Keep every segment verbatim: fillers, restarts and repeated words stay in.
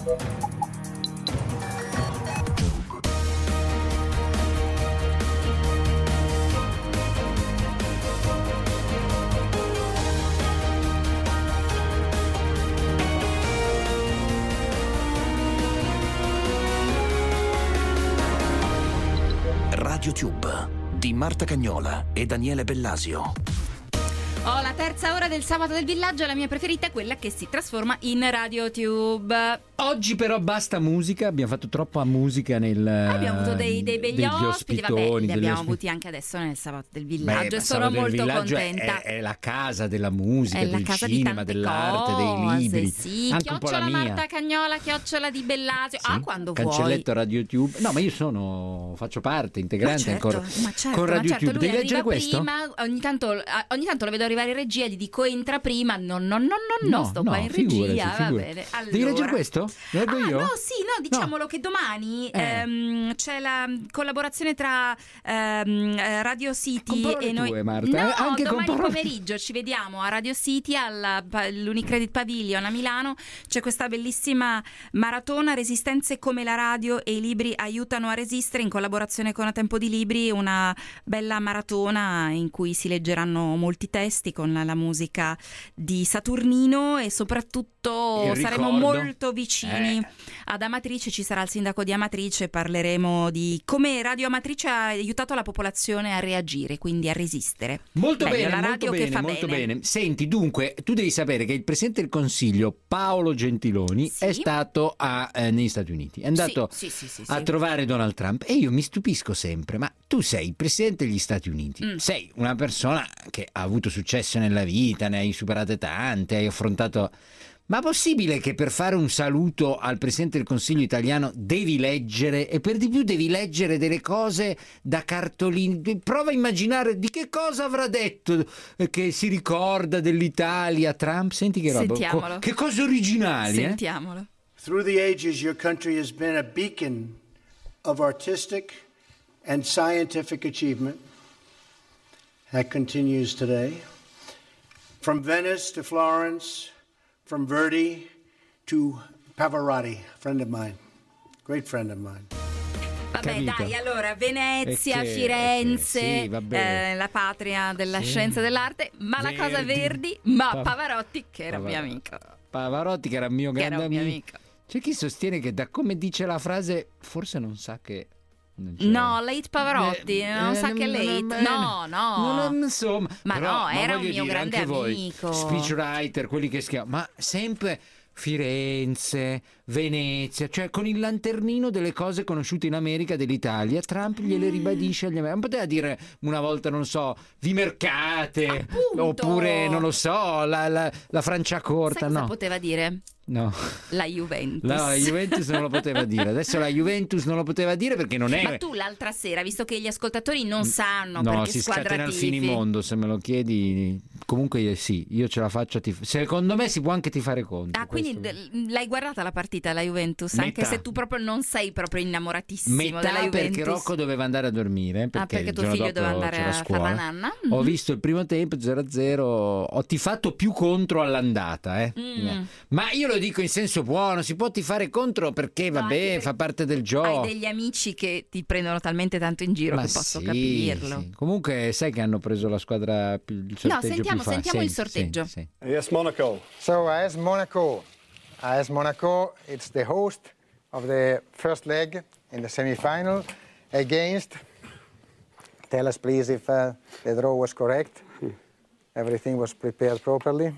RadioTube di Marta Cagnola e Daniele Bellasio. Oh, la terza ora del sabato del villaggio, la mia preferita è quella che si trasforma in RadioTube. Oggi però basta musica, abbiamo fatto troppa musica nel Abbiamo avuto dei, dei begli ospiti, vabbè, li delle abbiamo ospi- avuti anche adesso nel sabato del villaggio. Beh, e sono Sabato del molto Villaggio contenta. È, è la casa della musica, È la del casa cinema, di tante dell'arte, cose, dei libri. sì. Anche un po' la Chiocciola mia. Marta Cagnola, chiocciola di Bellasio. Sì, Ah, quando cancelletto vuoi. RadioTube. No, ma io sono faccio parte integrante Ma certo, ancora ma certo, con ma RadioTube. certo, lui Devi leggere arriva questo? prima, ogni tanto, ah, ogni tanto lo vedo arrivare in regia, gli dico entra prima. No, no, no, no, no, sto qua in figurati, regia. Va figurati. bene. Allora. Devi leggere questo? Lo leggo ah, io? No, sì, no, diciamolo No. che domani Eh. ehm, c'è la collaborazione tra ehm, eh, Radio City Con parole e noi. tue, Marta, No, eh? Anche con domani parole- pomeriggio ci vediamo a Radio City all'Unicredit Pavilion a Milano. C'è questa bellissima maratona Resistenze come la radio e i libri aiutano a resistere, in collaborazione con A Tempo di Libri, una bella maratona in cui si leggeranno molti testi con la, la musica di Saturnino e soprattutto Il saremo ricordo. molto vicini Eh. ad Amatrice. Ci sarà il sindaco di Amatrice, parleremo di come Radio Amatrice ha aiutato la popolazione a reagire, quindi a resistere. Molto Meglio, bene, la molto radio che bene, fa molto bene. bene. Senti, dunque, tu devi sapere che il Presidente del Consiglio, Paolo Gentiloni, Sì. è stato a, eh, negli Stati Uniti. È andato Sì, sì, sì, sì, a sì. trovare Donald Trump e io mi stupisco sempre, ma tu sei il Presidente degli Stati Uniti, Mm. sei una persona che ha avuto successo nella vita, ne hai superate tante, hai affrontato... Ma è possibile che per fare un saluto al Presidente del Consiglio italiano devi leggere, e per di più devi leggere delle cose da cartolini? Prova a immaginare di che cosa avrà detto, eh, che si ricorda dell'Italia Trump. Senti che roba, Sentiamolo. co- che cose originali, eh? Sentiamolo. Through the ages, your country has been a beacon of artistic and scientific achievement. That continues today. From Venice to Florence, from Verdi to Pavarotti, friend of mine, great friend of mine. Vabbè, Capito. dai, allora Venezia, E che- Firenze, e che- sì, vabbè. eh, la patria della Sì. scienza e dell'arte, ma la cosa Verdi. Verdi, ma Pa- Pavarotti che era Pavarotti. mio amico. Pavarotti, che era mio Che grande era un mio amico. amico. C'è chi sostiene che da come dice la frase forse non sa che... non c'è- No, late Pavarotti, Eh, non eh, sa che è non- late. non- No, no. non- insomma, Ma però, no, era un voglio mio dire, grande anche voi, amico. speechwriter, quelli che schiavano, ma sempre Firenze, Venezia, cioè con il lanternino delle cose conosciute in America dell'Italia. Trump gliele ribadisce agli americani. Non poteva dire una volta, non so, Vimercate, Appunto. oppure non lo so, la, la, la Franciacorta. Sai cosa No, poteva dire? no. La Juventus. No, la Juventus non lo poteva dire. Adesso la Juventus non lo poteva dire perché non è... Ma tu l'altra sera, visto che gli ascoltatori non sanno No, perché si squadra scatena il tifi, finimondo, se me lo chiedi. Comunque eh, sì, io ce la faccio a tif- secondo me si può anche tifare contro. Ah, quindi questo. d- l'hai guardata la partita, la Juventus? Anche Metà. se tu proprio non sei proprio innamoratissimo Metà della Juventus. perché Rocco doveva andare a dormire, perché, Ah, perché il tuo giorno figlio dopo doveva andare c'era a fare scuola. la nanna? Ho Mhm. visto il primo tempo zero a zero, ho tifato più contro all'andata, eh. Mm. Ma io lo dico in senso buono, si può tifare contro perché No, vabbè, anche perché fa parte del gioco. Hai degli amici che ti prendono talmente tanto in giro Ma che posso sì, capirlo. sì. Comunque sai che hanno preso la squadra più, il sorteggio sentiamo- più facile. sentiamo il Sì, sorteggio. sì, sì. Yes, Monaco. So AS Monaco, AS Monaco, it's the host of the first leg in the semi-final against. Tell us please if uh, the draw was correct. Everything was prepared properly.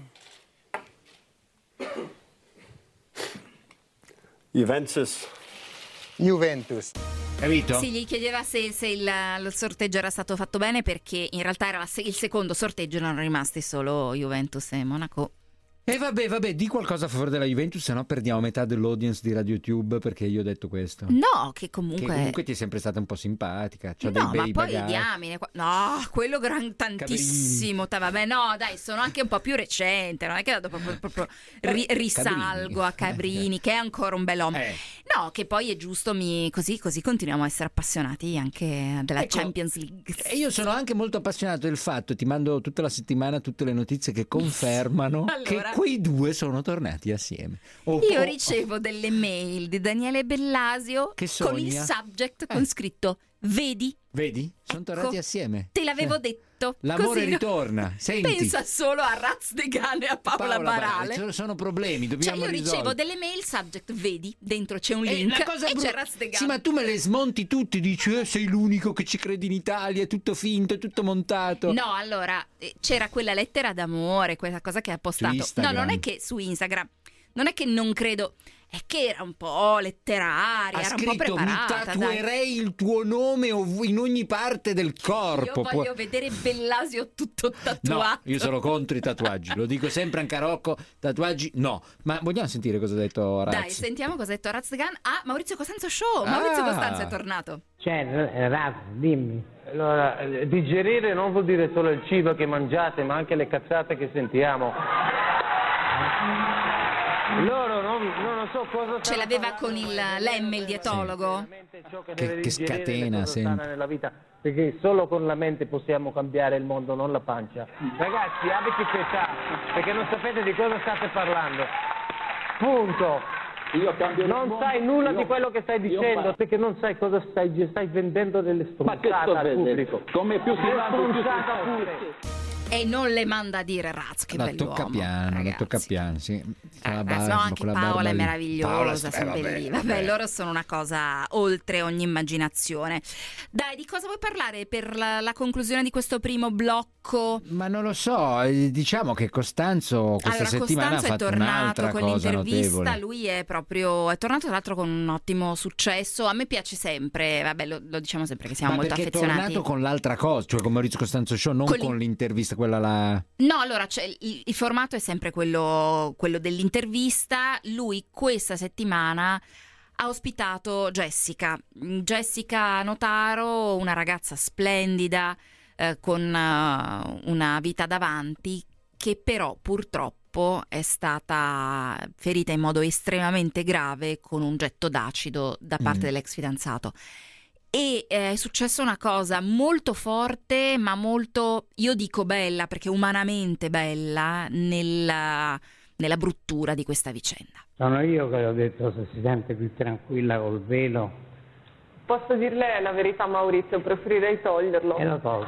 Juventus. Juventus. Capito? Sì, gli chiedeva se, se il, il sorteggio era stato fatto bene, perché in realtà era la se- il secondo sorteggio, erano rimasti solo Juventus e Monaco. E vabbè, vabbè, di qualcosa a favore della Juventus, se no perdiamo metà dell'audience di RadioTube, perché io ho detto questo. No, che Che comunque... comunque ti è sempre stata un po' simpatica, c'ha dei No, ma bei poi bagagli. diamine, qua- no, quello gran tantissimo, ta- vabbè, no, dai, sono anche un po' più recente, non è che vado proprio, proprio ri- risalgo Cabrini. a Cabrini, che è ancora un bell'uomo. Eh. No, che poi è giusto, mi, così, così continuiamo a essere appassionati anche della Ecco, Champions League. E io sono anche molto appassionato del fatto, ti mando tutta la settimana tutte le notizie che confermano Allora, che quei due sono tornati assieme. Oh, io oh, ricevo delle mail di Daniele Bellasio Che con il sogna. subject Eh. con scritto "Vedi? Vedi? Sono Ecco, tornati assieme. Te l'avevo Eh. detto. L'amore Così, no? ritorna. Senti. Pensa solo a Razdegan e a Paola, Paola Barale. Sono, sono problemi, Cioè dobbiamo io ricevo risolvere. delle mail subject "Vedi?", dentro c'è un Eh, link la cosa e bru- c'è Razdegan. Sì, ma tu me le smonti tutti, dici eh, sei l'unico che ci credi in Italia, è tutto finto, è tutto montato. No, allora, eh, c'era quella lettera d'amore, quella cosa che ha postato. No, Instagram. non è che su Instagram, non è che non credo, è che era un po' letteraria, Ha era un po' scritto mi preparata. dai. tatuerei il tuo nome ov- in ogni parte del corpo. Io voglio Può- vedere Bellasio tutto No, tatuato. io sono contro i tatuaggi, lo dico sempre anche a Rocco, tatuaggi no. Ma vogliamo sentire cosa ha detto Raz? Dai, sentiamo cosa ha detto Razdegan a Maurizio Costanzo Show. Maurizio Ah. Costanzo è tornato. Cioè, eh, Raz, dimmi. Allora, eh, digerire non vuol dire solo il cibo che mangiate, ma anche le cazzate che sentiamo. Loro non, non lo so cosa Ce l'aveva con il Lemme, il dietologo. Che- che scatena, sempre. nella vita, perché solo con la mente possiamo cambiare il mondo, non la pancia. Ragazzi, abiti pietà, perché non sapete di cosa state parlando. Punto. Io cambio Non sai nulla io- di quello che stai io dicendo, parlo. perché non sai cosa stai, stai vendendo delle Ma che stronzate sto al vendendo? pubblico. Come più si Delle va, più si stronzate sta. pure. E non le manda a dire Raz, che No, bell'uomo. tocca piano, ragazzi. tocca piano, sì. Con la Eh, barba, no, anche con la Paola barba è lì. meravigliosa, Paola, sono eh, vabbè, belli. vabbè. Vabbè, loro sono una cosa oltre ogni immaginazione. Dai, di cosa vuoi parlare per la, la conclusione di questo primo blocco? Ma non lo so, eh, diciamo che Costanzo questa Allora, settimana Costanzo ha è fatto tornato un'altra con cosa l'intervista, notevole. lui è proprio è tornato tra l'altro con un ottimo successo. A me piace sempre, vabbè, lo, lo diciamo sempre che siamo Ma molto perché è affezionati. tornato con l'altra cosa, cioè con Maurizio Costanzo Show, non Con con, l'in- l'intervista quella là. No, allora c'è il, il formato è sempre quello, quello dell'intervista. Lui questa settimana ha ospitato Jessica, Jessica Notaro, una ragazza splendida eh, con eh, una vita davanti, che però purtroppo è stata ferita in modo estremamente grave con un getto d'acido da parte Mm. dell'ex fidanzato. E eh, è successa una cosa molto forte, ma molto, io dico bella, perché umanamente bella, nella, nella bruttura di questa vicenda. Sono io che ho detto se si sente più tranquilla col velo Posso dirle la verità, Maurizio, preferirei toglierlo. e lo tolgo.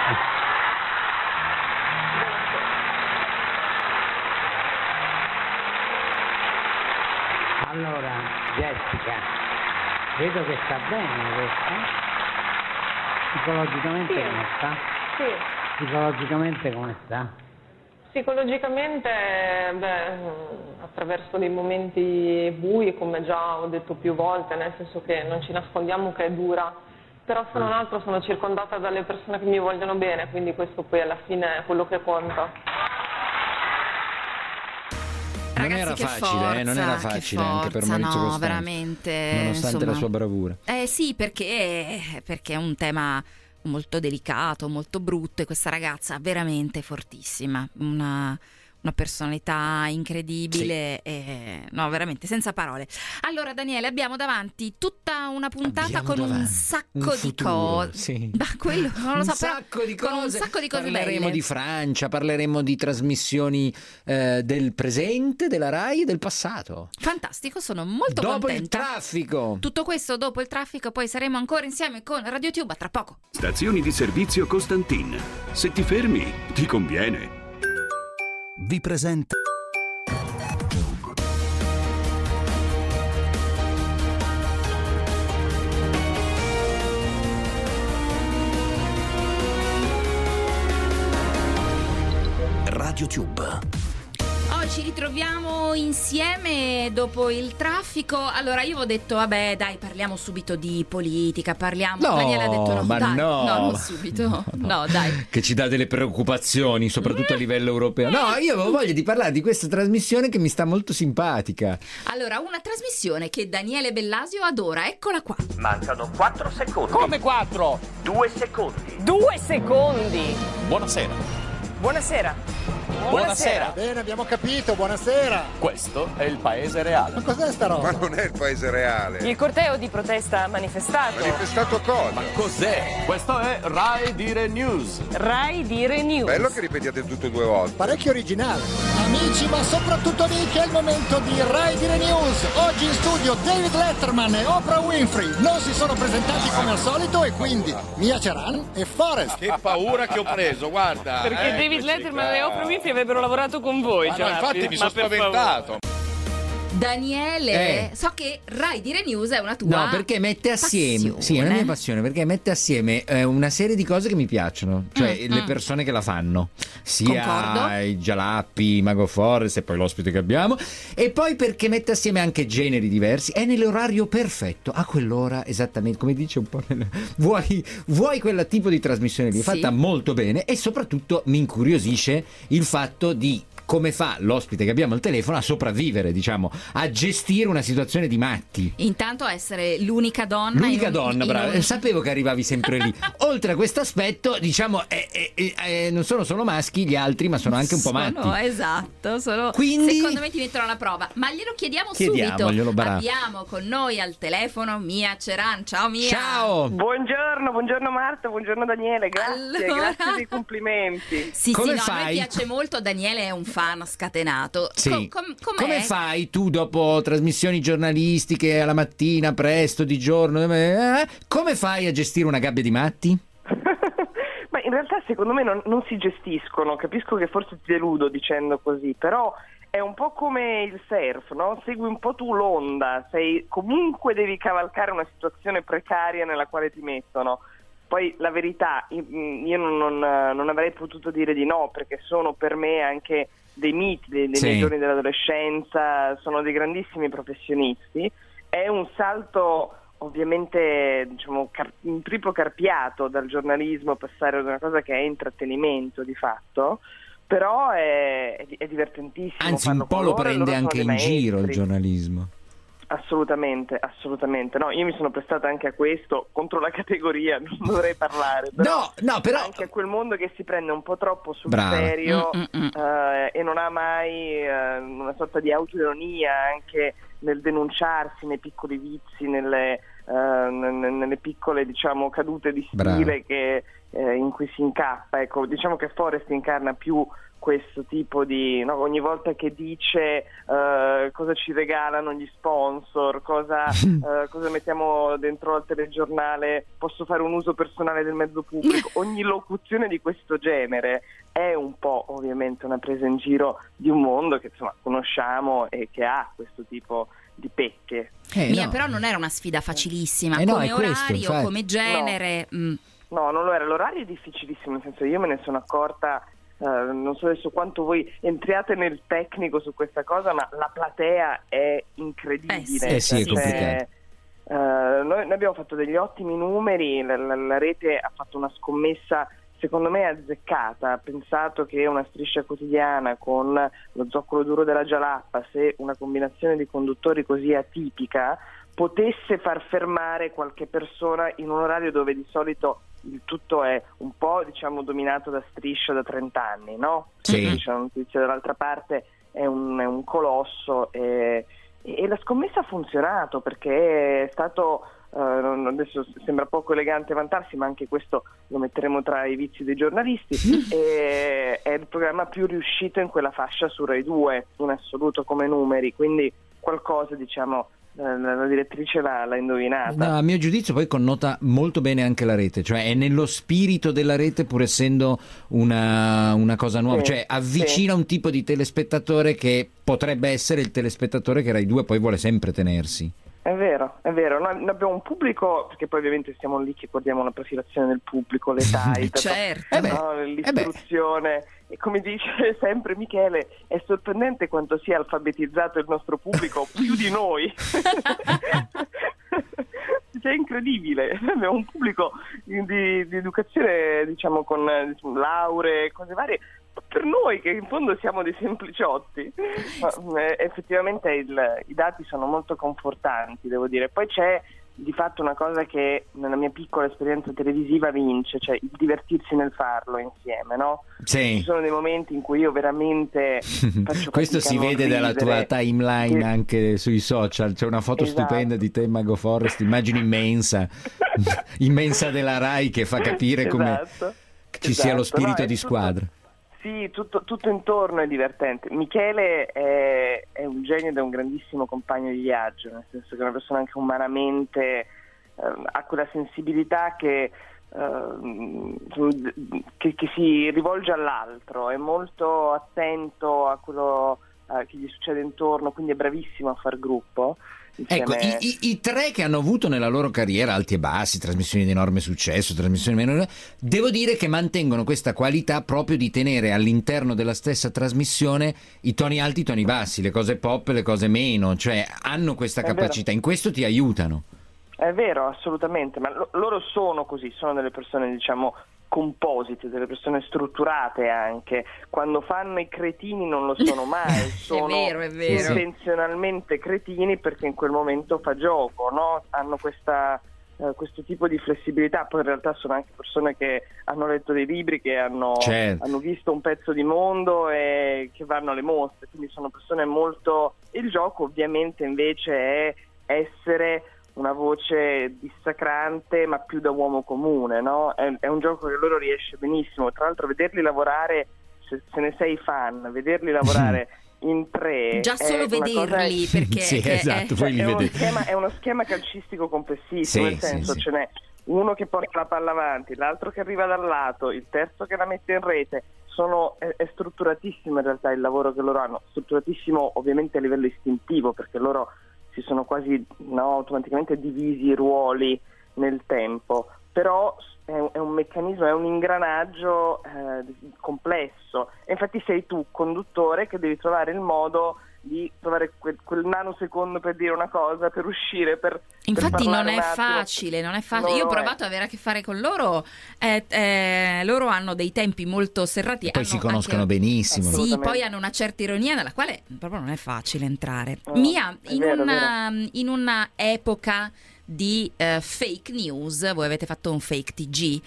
Allora, Jessica, vedo che sta bene questa. Psicologicamente Sì. come sta? Sì, Psicologicamente come sta? psicologicamente, beh, attraverso dei momenti bui, come già ho detto più volte, nel senso che non ci nascondiamo che è dura, però se non altro sono circondata dalle persone che mi vogliono bene, quindi questo poi alla fine è quello che conta. Non Ragazzi, era che facile, eh, non forza, era che facile anche per forza, Maurizio no, Costanzo, veramente, nonostante insomma. la sua bravura. Eh sì, perché, perché è un tema molto delicato, molto brutto, e questa ragazza veramente fortissima, una, una personalità incredibile, e, no, veramente senza parole. Allora Daniele, abbiamo davanti tutta una puntata Abbiamo con un davanti sacco un di futuro, cose. sì. Ma quello non lo un so, però sacco di con cose, un sacco di cose parleremo belle. di Francia, parleremo di trasmissioni eh, del presente, della Rai e del passato. Fantastico, sono molto Dopo contenta. il traffico. Tutto questo dopo il traffico, poi saremo ancora insieme con RadioTube a tra poco. Stazioni di servizio Costantin. Se ti fermi, ti conviene. Vi presenta RadioTube. Oh, ci ritroviamo insieme dopo il traffico. Allora, io avevo detto, vabbè, dai, parliamo subito di politica, parliamo... No, Daniele ha detto, no, ma dai, no. non subito, no, dai. Che ci dà delle preoccupazioni, soprattutto a livello europeo. No, io avevo voglia di parlare di questa trasmissione che mi sta molto simpatica. Allora, una trasmissione che Daniele Bellasio adora, eccola qua. Mancano quattro secondi. Come quattro? Due secondi. Due secondi. Buonasera. Buonasera. Buonasera. Bene, abbiamo capito, buonasera. Questo è il paese reale. Ma cos'è sta roba? Ma non è il paese reale. Il corteo di protesta manifestato. Manifestato cosa? Ma cos'è? Questo è Rai Dire News. Rai Dire News. Bello che ripetiate tutto due volte. Parecchio originale. Amici, ma soprattutto amiche, è il momento di Rai Dire News. Oggi in studio David Letterman e Oprah Winfrey. Non si sono presentati come al solito e quindi Mia Ceran e Forrest. Che paura che ho preso, guarda. Perché eh, David Letterman e Oprah Winfrey avrebbero lavorato con voi. Ma cioè, no, infatti mi sono spaventato. Daniele, Eh. so che Rai Dire News è una tua No, perché mette assieme, passione. sì, è una mia passione, perché mette assieme eh, una serie di cose che mi piacciono, cioè Mm, le mm. persone che la fanno, sia Concordo. i Gialappi, Mago Forrest e poi l'ospite che abbiamo, e poi perché mette assieme anche generi diversi, è nell'orario perfetto, a quell'ora esattamente, come dice un po' nel... vuoi, vuoi quel tipo di trasmissione lì, Sì. fatta molto bene, e soprattutto mi incuriosisce il fatto di come fa l'ospite che abbiamo al telefono a sopravvivere, diciamo, a gestire una situazione di matti. Intanto essere l'unica donna. L'unica in un- donna, in brava. un- Sapevo che arrivavi sempre lì. Oltre a questo aspetto, diciamo, eh, eh, eh, non sono solo maschi gli altri, ma sono anche un po' Sono, matti. esatto, sono, Quindi- secondo me ti mettono alla prova, ma glielo chiediamo, Chiediamoglielo, subito. brava. Abbiamo con noi al telefono Mia Ceran. Ciao Mia. Ciao. Buongiorno, buongiorno Marta, buongiorno Daniele, grazie, Allora- grazie dei complimenti. Sì, Come sì, no, a fai? noi piace molto, Daniele è un fan scatenato. Sì. Co- com- com'è? Come fai tu dopo trasmissioni giornalistiche alla mattina, presto, di giorno? eh, come fai a gestire una gabbia di matti? Ma in realtà secondo me non, non si gestiscono, capisco che forse ti deludo dicendo così, però è un po' come il surf, no? Segui un po' tu l'onda, sei, comunque devi cavalcare una situazione precaria nella quale ti mettono. Poi la verità, io non, non, non avrei potuto dire di no, perché sono per me anche dei miti dei, dei Sì. miei giorni dell'adolescenza, sono dei grandissimi professionisti. È un salto ovviamente, diciamo, car- un triplo carpiato dal giornalismo, passare ad una cosa che è intrattenimento di fatto, però è, è, è divertentissimo. Anzi, farlo un po' con lo loro, e prende loro sono anche dei in giro il maestri. giornalismo. Assolutamente, assolutamente. No, io mi sono prestata anche a questo, contro la categoria, non dovrei parlare. Però No, no, però... anche a quel mondo che si prende un po' troppo sul Brava. serio Mm, mm, mm. eh, e non ha mai eh, una sorta di autoironia anche nel denunciarsi nei piccoli vizi, nelle, eh, n- nelle piccole, diciamo, cadute di stile Brava. che, eh, in cui si incappa. Ecco, diciamo che Forrest incarna più questo tipo di, no, ogni volta che dice eh, cosa ci regalano gli sponsor, cosa, eh, cosa mettiamo dentro al telegiornale, posso fare un uso personale del mezzo pubblico, ogni locuzione di questo genere è un po' ovviamente una presa in giro di un mondo che insomma conosciamo e che ha questo tipo di pecche. Eh, Mia, no. però non era una sfida facilissima, Eh no, come è questo, orario, infatti. come genere. mm. No, non lo era, l'orario è difficilissimo, nel senso io me ne sono accorta, eh, non so adesso quanto voi entriate nel tecnico su questa cosa, ma la platea è incredibile. Eh sì. Eh sì, è Cioè, complicato. eh, noi, noi abbiamo fatto degli ottimi numeri, la, la- la rete ha fatto una scommessa secondo me azzeccata, ha pensato che una striscia quotidiana con lo zoccolo duro della Gialappa, se una combinazione di conduttori così atipica, potesse far fermare qualche persona in un orario dove di solito il tutto è un po', diciamo, dominato da Striscia da trenta anni, no? Sì. C'è una notizia dall'altra parte, è un, è un colosso e, e la scommessa ha funzionato perché è stato, eh, non- adesso sembra poco elegante vantarsi, ma anche questo lo metteremo tra i vizi dei giornalisti, e, è il programma più riuscito in quella fascia su Rai due in assoluto come numeri, quindi qualcosa, diciamo, la, la direttrice l'ha, l'ha indovinata. No, a mio giudizio poi connota molto bene anche la rete, cioè è nello spirito della rete pur essendo una, una cosa nuova, Sì, cioè avvicina un tipo di telespettatore che potrebbe essere il telespettatore che Rai due poi vuole sempre tenersi. È vero, è vero, noi noi abbiamo un pubblico, perché poi ovviamente stiamo lì che guardiamo la profilazione del pubblico, l'età, il Certo. Eh beh, no, l'istruzione, e come dice sempre Michele, è sorprendente quanto sia alfabetizzato il nostro pubblico più di noi. Cioè, è incredibile, abbiamo un pubblico di, di educazione, diciamo, con eh, lauree, cose varie, per noi che in fondo siamo dei sempliciotti. Ma, eh, effettivamente il- i dati sono molto confortanti, devo dire. Poi c'è di fatto una cosa che nella mia piccola esperienza televisiva vince, cioè il divertirsi nel farlo insieme, no? Sì. Ci sono dei momenti in cui io veramente faccio questo si vede dalla tua timeline, anche sui social, c'è una foto esatto. stupenda di te, Mago Forest, immagine immensa immensa della Rai, che fa capire come esatto. ci esatto. sia lo spirito no, di tutto, squadra. Sì, tutto, tutto intorno è divertente. Michele è, è un genio ed è un grandissimo compagno di viaggio, nel senso che è una persona anche umanamente eh, ha quella sensibilità che, eh, che, che si rivolge all'altro, è molto attento a quello eh, che gli succede intorno, quindi è bravissimo a far gruppo. Ecco, i, i, i tre che hanno avuto nella loro carriera alti e bassi, trasmissioni di enorme successo, trasmissioni meno, devo dire che mantengono questa qualità proprio di tenere all'interno della stessa trasmissione i toni alti, i toni bassi, le cose pop e le cose meno, cioè hanno questa È capacità, vero. in questo ti aiutano. È vero, assolutamente, ma lo, loro sono così, sono delle persone, diciamo, composite, delle persone strutturate anche. Quando fanno i cretini non lo sono mai, sono è vero, è vero. intenzionalmente cretini perché in quel momento fa gioco, no? Hanno questa, eh, questo tipo di flessibilità. Poi in realtà sono anche persone che hanno letto dei libri, che hanno, certo. hanno visto un pezzo di mondo e che vanno alle mostre, quindi sono persone molto... Il gioco ovviamente invece è essere una voce dissacrante ma più da uomo comune, no? È, è un gioco che loro riesce benissimo, tra l'altro vederli lavorare, se, se ne sei fan, vederli lavorare in tre già solo vederli cosa... perché sì, che esatto, è... poi li è, uno vedete. schema, è uno schema calcistico complessivo, Sì, nel senso sì, sì. ce n'è uno che porta la palla avanti, l'altro che arriva dal lato, il terzo che la mette in rete. Sono, è, è strutturatissimo in realtà il lavoro che loro hanno, strutturatissimo ovviamente a livello istintivo, perché loro si sono quasi no, automaticamente divisi i ruoli nel tempo, però è un, è un meccanismo, è un ingranaggio eh, complesso, e infatti sei tu, conduttore, che devi trovare il modo di trovare quel, quel nanosecondo per dire una cosa, per uscire, per Infatti per non è un attimo. facile, non è facile. No, Io ho no, provato è. ad avere a che fare con loro, eh, eh, loro hanno dei tempi molto serrati. E poi hanno si conoscono anche... benissimo. Sì, poi hanno una certa ironia nella quale proprio non è facile entrare. No, Mia, è in, vero, una, in una epoca di eh, fake news, voi avete fatto un fake T G,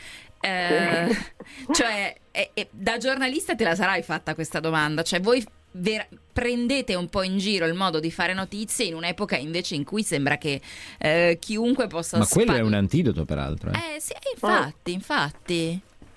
eh, cioè eh, eh, da giornalista te la sarai fatta questa domanda, cioè voi Ver- prendete un po' in giro il modo di fare notizie in un'epoca invece in cui sembra che eh, chiunque possa Ma quello spa- è un antidoto peraltro. Eh. eh sì, infatti, infatti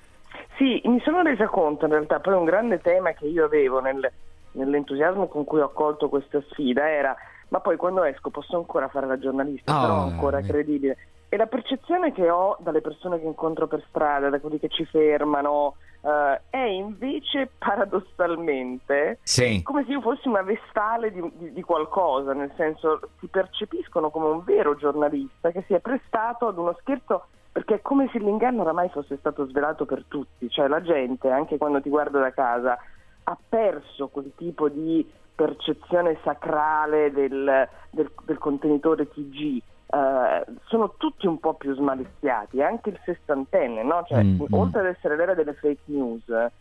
Sì, mi sono resa conto in realtà, poi un grande tema che io avevo nel, nell'entusiasmo con cui ho accolto questa sfida era: ma poi quando esco posso ancora fare la giornalista, Oh, sarò ancora eh. credibile? E la percezione che ho dalle persone che incontro per strada, da quelli che ci fermano, Uh, è invece paradossalmente Sì. come se io fossi una vestale di, di, di qualcosa, nel senso ti percepiscono come un vero giornalista che si è prestato ad uno scherzo, perché è come se l'inganno oramai fosse stato svelato per tutti, cioè la gente, anche quando ti guarda da casa, ha perso quel tipo di percezione sacrale del, del, del contenitore T G. Uh, sono tutti un po' più smaliziati, anche il sessantenne, no? Cioè, mm, oltre ad essere l'era delle fake news,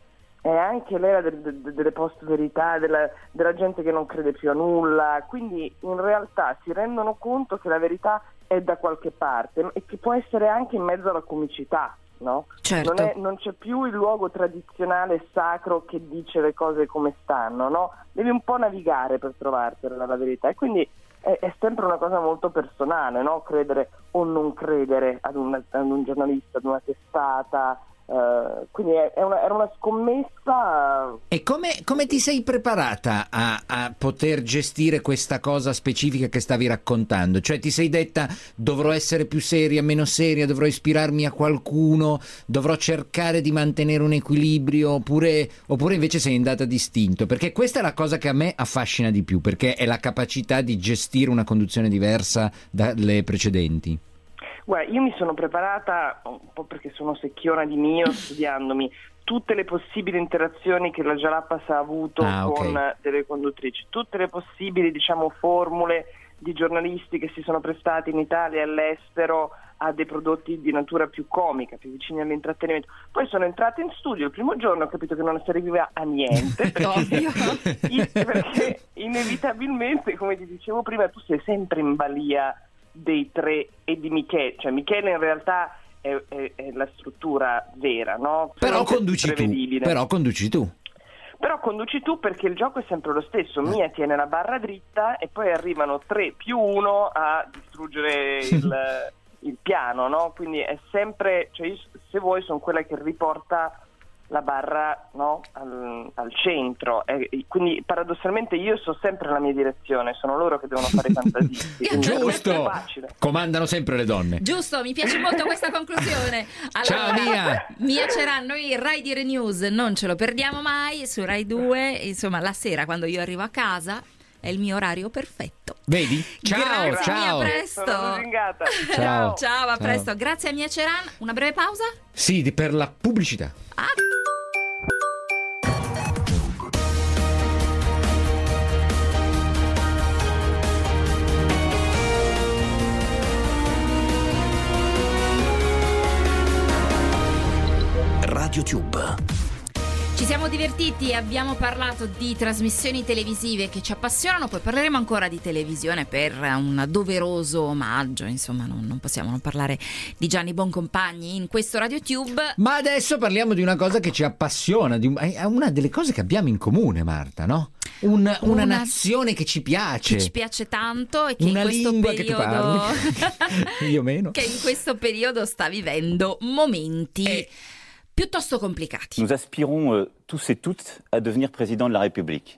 è anche l'era del, del, delle post-verità, della, della gente che non crede più a nulla, quindi in realtà si rendono conto che la verità è da qualche parte e che può essere anche in mezzo alla comicità, no? Certo. Non, è, non c'è più il luogo tradizionale e sacro che dice le cose come stanno, no? Devi un po' navigare per trovartela la verità, e quindi è, è sempre una cosa molto personale, no? Credere o non credere ad un, ad un giornalista, ad una testata. Uh, quindi è, è una, era una scommessa. E come, come ti sei preparata a, a poter gestire questa cosa specifica che stavi raccontando? Cioè ti sei detta: dovrò essere più seria, meno seria, dovrò ispirarmi a qualcuno, dovrò cercare di mantenere un equilibrio, oppure, oppure invece sei andata distinto? Perché questa è la cosa che a me affascina di più, perché è la capacità di gestire una conduzione diversa dalle precedenti. Guarda, io mi sono preparata un po' perché sono secchiona di mio, studiandomi tutte le possibili interazioni che la Jalapas ha avuto ah, okay. con delle conduttrici, tutte le possibili, diciamo, formule di giornalisti che si sono prestati in Italia e all'estero a dei prodotti di natura più comica, più vicini all'intrattenimento. Poi sono entrata in studio il primo giorno, ho capito che non serviva a niente, perché, perché inevitabilmente, come ti dicevo prima, tu sei sempre in balia dei tre e di Michele, cioè Michele in realtà è, è, è la struttura vera, no? Però conduci tu, però conduci tu. Però conduci tu perché il gioco è sempre lo stesso. Mia tiene la barra dritta e poi arrivano tre più uno a distruggere il, il piano, no? Quindi è sempre, cioè io, se vuoi, sono quella che riporta la barra, no? al, al centro. E, quindi paradossalmente io so sempre la mia direzione, sono loro che devono fare i fantasisti. Giusto! Comandano sempre le donne. Giusto, mi piace molto questa conclusione. Allora, ciao Mia! Mia Ceran, noi Rai Dire News non ce lo perdiamo mai, su Rai due, insomma la sera quando io arrivo a casa è il mio orario perfetto. Vedi? Ciao, Grazie, ciao. Mia, a presto. Ciao. Ciao, a Ciao. presto. Grazie a Mia Ceran. Una breve pausa? Sì, di- per la pubblicità. Ah. RadioTube. Ci siamo divertiti, abbiamo parlato di trasmissioni televisive che ci appassionano, poi parleremo ancora di televisione per un doveroso omaggio, insomma non, non possiamo non parlare di Gianni Boncompagni in questo RadioTube. Ma adesso parliamo di una cosa che ci appassiona, di un- è una delle cose che abbiamo in comune, Marta, no? Un- una, Una- nazione che ci piace. Che ci piace tanto e che Una in questo lingua che tu periodo parli. Io meno. che in questo periodo sta vivendo momenti piuttosto complicati. Nous aspirons euh, tous et toutes à devenir président de la République.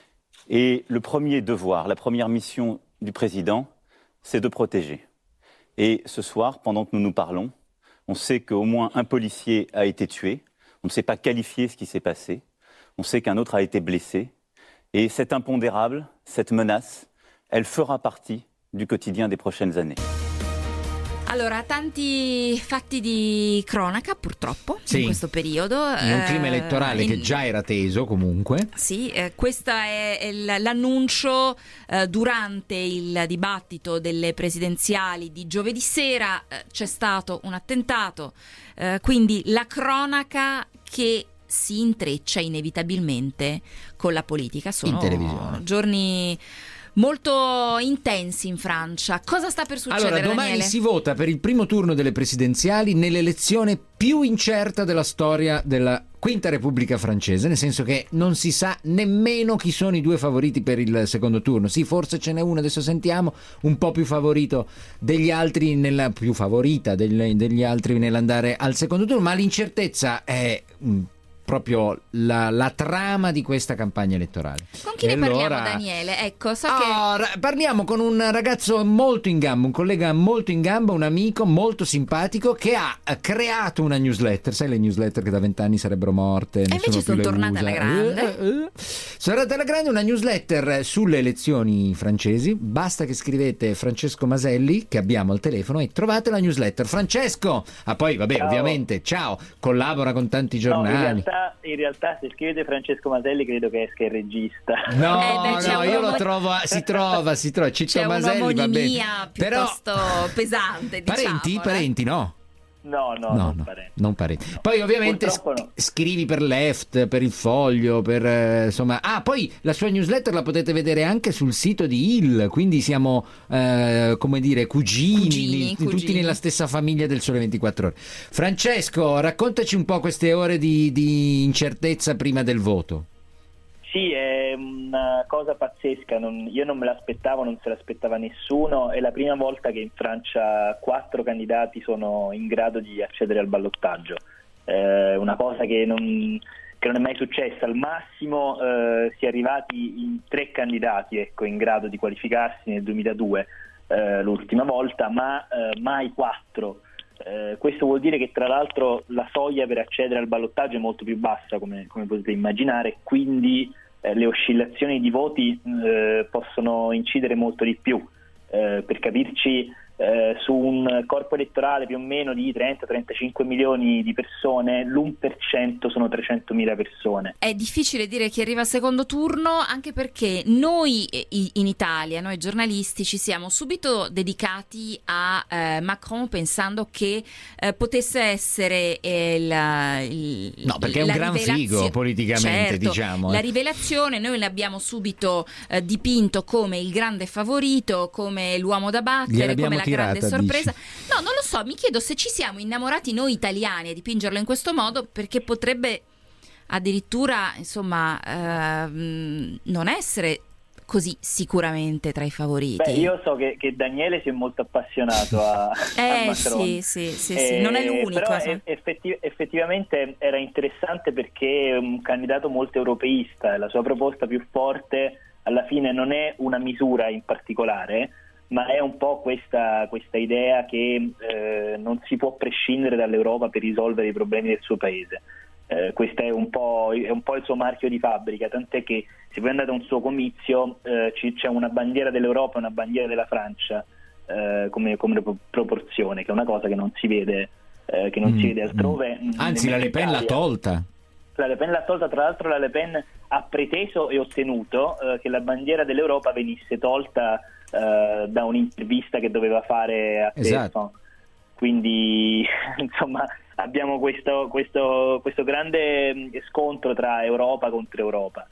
Et le premier devoir, la première mission du président, c'est de protéger. Et ce soir, pendant que nous nous parlons, on sait qu'au moins un policier a été tué. On ne sait pas qualifier ce qui s'est passé. On sait qu'un autre a été blessé. Et cet impondérable, cette menace, elle fera partie du quotidien des prochaines années. Allora, tanti fatti di cronaca purtroppo Sì. in questo periodo. In un clima eh, elettorale in- che già era teso comunque. Sì, eh, questo è il- l'annuncio eh, durante il dibattito delle presidenziali di giovedì sera. Eh, c'è stato un attentato, eh, quindi la cronaca che si intreccia inevitabilmente con la politica. Sono In televisione. giorni molto intensi in Francia. Cosa sta per succedere, Allora, domani Daniele? si vota per il primo turno delle presidenziali nell'elezione più incerta della storia della Quinta Repubblica francese, nel senso che non si sa nemmeno chi sono i due favoriti per il secondo turno. Sì, forse ce n'è uno, adesso sentiamo, un po' più favorito degli altri, nella, più favorita degli, degli altri nell'andare al secondo turno, ma l'incertezza è mh, proprio la, la trama di questa campagna elettorale. Con chi E ne parliamo, allora- Daniele? Ecco, so Ah, ra- parliamo con un ragazzo molto in gamba, un collega molto in gamba, un amico molto simpatico che ha eh, creato una newsletter. Sai le newsletter che da vent'anni sarebbero morte? E nessuno invece più sono le tornate usa. alla grande. Eh, eh, eh. Sono tornate alla grande, una newsletter sulle elezioni francesi. Basta che scrivete Francesco Maselli, che abbiamo al telefono, e trovate la newsletter. Francesco! Ah, poi vabbè, Ciao. ovviamente, ciao, collabora con tanti No, giornali. in realtà, in realtà se scrivete Francesco Maselli credo che esca il regista. No, Eh, beh, c'è no, io un'omo- lo trovo, si trova, si trova, Ciccio c'è Maselli, va bene. un'omonimia Però piuttosto pesante, diciamo. parenti, eh. parenti, no. No, no, No, non no, parente. non parenti. Poi ovviamente Purtroppo sc- no. scrivi per Left, per il Foglio, per eh, insomma. Ah, poi la sua newsletter la potete vedere anche sul sito di Il, quindi siamo eh, come dire cugini, Cugini, tutti cugini. nella stessa famiglia del Sole ventiquattro Ore. Francesco, raccontaci un po' queste ore di, di incertezza prima del voto. Sì, è una cosa pazzesca, non- io non me l'aspettavo, non se l'aspettava nessuno, è la prima volta che in Francia quattro candidati sono in grado di accedere al ballottaggio, è una cosa che non, che non è mai successa, al massimo eh, si è arrivati in tre candidati, ecco, in grado di qualificarsi nel duemiladue, eh, l'ultima volta, ma eh, mai quattro. Eh, questo vuol dire che tra l'altro la soglia per accedere al ballottaggio è molto più bassa, come, come potete immaginare, quindi eh, le oscillazioni di voti eh, possono incidere molto di più. Eh, per capirci, eh, su un corpo elettorale più o meno di trenta trentacinque milioni di persone, l'uno per cento sono trecentomila persone. È difficile dire chi arriva al secondo turno, anche perché noi in Italia, noi giornalisti, ci siamo subito dedicati a eh, Macron pensando che eh, potesse essere eh, il, il no, perché è un gran figo politicamente, certo, diciamo. La eh. rivelazione noi l'abbiamo subito eh, dipinto come il grande favorito, come l'uomo da battere, come la tirata, grande sorpresa. dici. No, non lo so, mi chiedo se ci siamo innamorati noi italiani a dipingerlo in questo modo, perché potrebbe addirittura, insomma, ehm, non essere così sicuramente tra i favoriti. Beh, io so che, che Daniele si è molto appassionato a, eh, a Macron. Sì, sì, sì, sì. Non è l'unico. Però so. effetti, effettivamente era interessante perché è un candidato molto europeista, la sua proposta più forte alla fine non è una misura in particolare, ma è un po' questa, questa idea che eh, non si può prescindere dall'Europa per risolvere i problemi del suo paese. Eh, questo è un, po', è un po' il suo marchio di fabbrica, tant'è che se voi andate a un suo comizio eh, c- c'è una bandiera dell'Europa e una bandiera della Francia eh, come, come proporzione, che è una cosa che non si vede, eh, che non mm, si vede altrove. Mm. Anzi, la Le Pen l'ha tolta. La Le Pen l'ha tolta, tra l'altro la Le Pen ha preteso e ottenuto eh, che la bandiera dell'Europa venisse tolta eh, da un'intervista che doveva fare a esatto. Quindi insomma abbiamo questo, questo, questo grande scontro tra Europa contro Europa.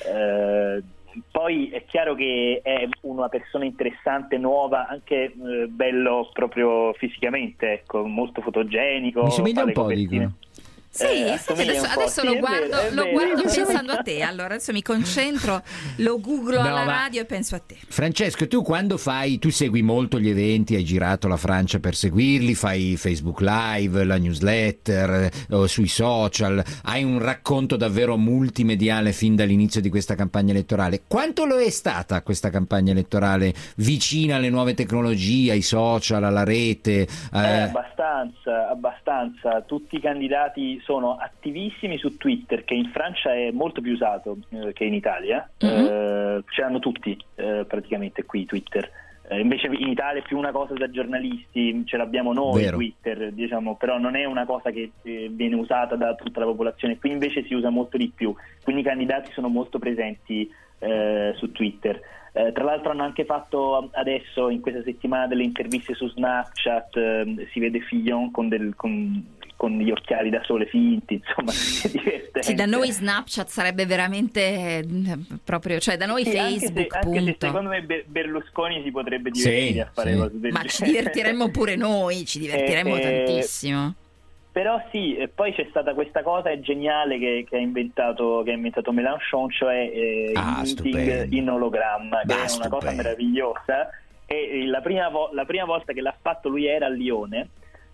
Eh, poi è chiaro che è una persona interessante, nuova, anche eh, bello proprio fisicamente, ecco, molto fotogenico. Mi somiglia un po', dico. Sì, eh, sì, adesso, adesso sì, lo guardo, vero, lo vero. guardo pensando a te. Allora adesso mi concentro, lo googlo No, alla ma- radio e penso a te. Francesco, tu quando fai, tu segui molto gli eventi, hai girato la Francia per seguirli, fai Facebook Live, la newsletter, o sui social, hai un racconto davvero multimediale fin dall'inizio di questa campagna elettorale. Quanto lo è stata questa campagna elettorale vicina alle nuove tecnologie, ai social, alla rete? Eh, Eh, abbastanza, abbastanza. Tutti i candidati sono attivissimi su Twitter, che in Francia è molto più usato eh, che in Italia. Mm-hmm. Eh, ce l'hanno tutti eh, praticamente qui Twitter. Eh, invece in Italia è più una cosa da giornalisti, ce l'abbiamo noi Vero. Twitter, diciamo, però non è una cosa che eh, viene usata da tutta la popolazione. Qui invece si usa molto di più, quindi i candidati sono molto presenti eh, su Twitter. Eh, tra l'altro hanno anche fatto adesso in questa settimana delle interviste su Snapchat, eh, si vede Fillon con, del, con, con gli occhiali da sole finti, insomma è divertente. Sì, da noi Snapchat sarebbe veramente eh, proprio, cioè da noi Sì, Facebook, anche se, anche se punto. secondo me Be- Berlusconi si potrebbe divertire Sì, a fare sì. cose del Ma ci genere. divertiremmo pure noi, ci divertiremmo Eh, eh, tantissimo. Però sì, e poi c'è stata questa cosa geniale che, che ha inventato che ha inventato Mélenchon, cioè eh, Ah, il meeting stupendo. in ologramma, che Ah, è una stupendo. cosa meravigliosa. E la prima, vo- la prima volta che l'ha fatto lui era a Lione,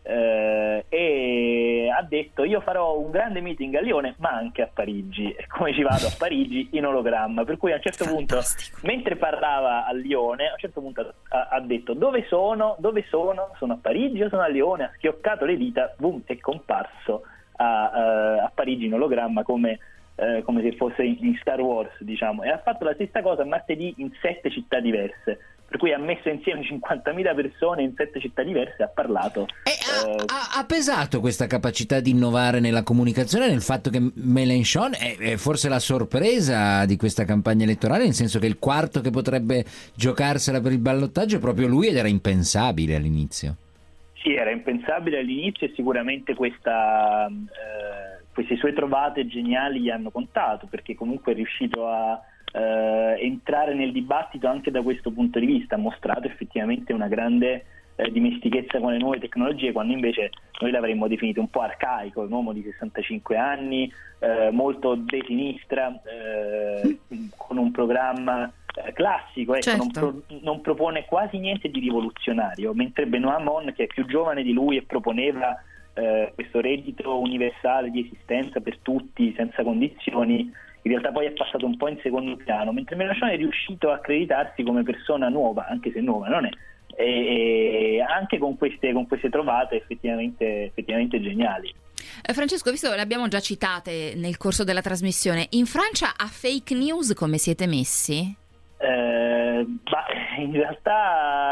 eh, e ha detto: io farò un grande meeting a Lione ma anche a Parigi, e come ci vado a Parigi in ologramma, per cui a un certo Fantastico. punto, mentre parlava a Lione, a un certo punto ha, ha detto: dove sono? Dove sono? Sono a Parigi o sono a Lione? Ha schioccato le dita, boom, è comparso a, a, a Parigi in ologramma come, eh, come se fosse in, in Star Wars, diciamo, e ha fatto la stessa cosa martedì in sette città diverse, per cui ha messo insieme cinquantamila persone in sette città diverse e ha parlato. E ha, eh, ha- ha pesato questa capacità di innovare nella comunicazione nel fatto che Mélenchon è, è forse la sorpresa di questa campagna elettorale, nel senso che il quarto che potrebbe giocarsela per il ballottaggio è proprio lui, ed era impensabile all'inizio. Sì, era impensabile all'inizio, e sicuramente questa, eh, queste sue trovate geniali gli hanno contato, perché comunque è riuscito a eh, entrare nel dibattito anche da questo punto di vista, ha mostrato effettivamente una grande eh, dimestichezza con le nuove tecnologie, quando invece noi l'avremmo definito un po' arcaico, un uomo di sessantacinque anni, eh, molto de sinistra, eh, con un programma eh, classico, ecco, Certo. non, pro- non propone quasi niente di rivoluzionario, mentre Benoît Hamon, che è più giovane di lui e proponeva eh, questo reddito universale di esistenza per tutti senza condizioni, in realtà poi è passato un po' in secondo piano, mentre Mélenchon è riuscito a accreditarsi come persona nuova, anche se nuova non è, e, e anche con queste, con queste trovate effettivamente, effettivamente geniali. Eh, Francesco, visto che le abbiamo già citate nel corso della trasmissione, in Francia a fake news come siete messi? Eh, ma in realtà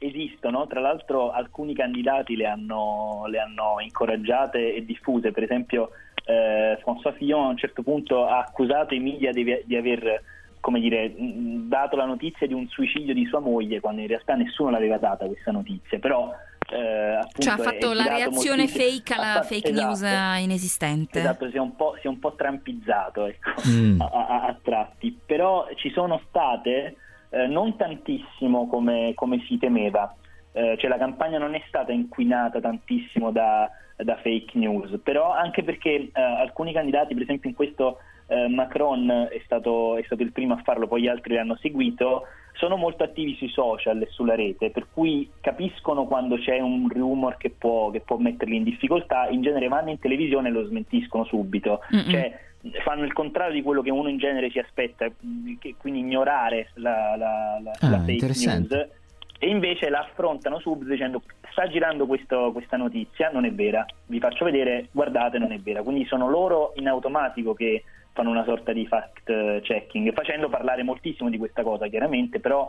esistono, tra l'altro alcuni candidati le hanno, le hanno incoraggiate e diffuse, per esempio eh, François Fillon a un certo punto ha accusato i media di, di aver, come dire, dato la notizia di un suicidio di sua moglie, quando in realtà nessuno l'aveva data questa notizia, però eh, appunto cioè ha fatto la reazione fake alla fatto, fake esatto, news inesistente. Esatto, si è un po', si è un po' trampizzato, ecco, Mm. a, a, a tratti, però ci sono state eh, non tantissimo come, come si temeva, eh, cioè la campagna non è stata inquinata tantissimo da, da fake news, però anche perché eh, alcuni candidati, per esempio in questo eh, Macron è stato, è stato il primo a farlo, poi gli altri l'hanno seguito, sono molto attivi sui social e sulla rete, per cui capiscono quando c'è un rumor che può, che può metterli in difficoltà, in genere vanno in televisione e lo smentiscono subito. Mm-mm. Cioè fanno il contrario di quello che uno in genere si aspetta, che, quindi ignorare la, la, la, ah, la fake news, e invece la affrontano subito dicendo sta girando questo, questa notizia, non è vera, vi faccio vedere, guardate, non è vera. Quindi sono loro in automatico che fanno una sorta di fact checking, facendo parlare moltissimo di questa cosa chiaramente, però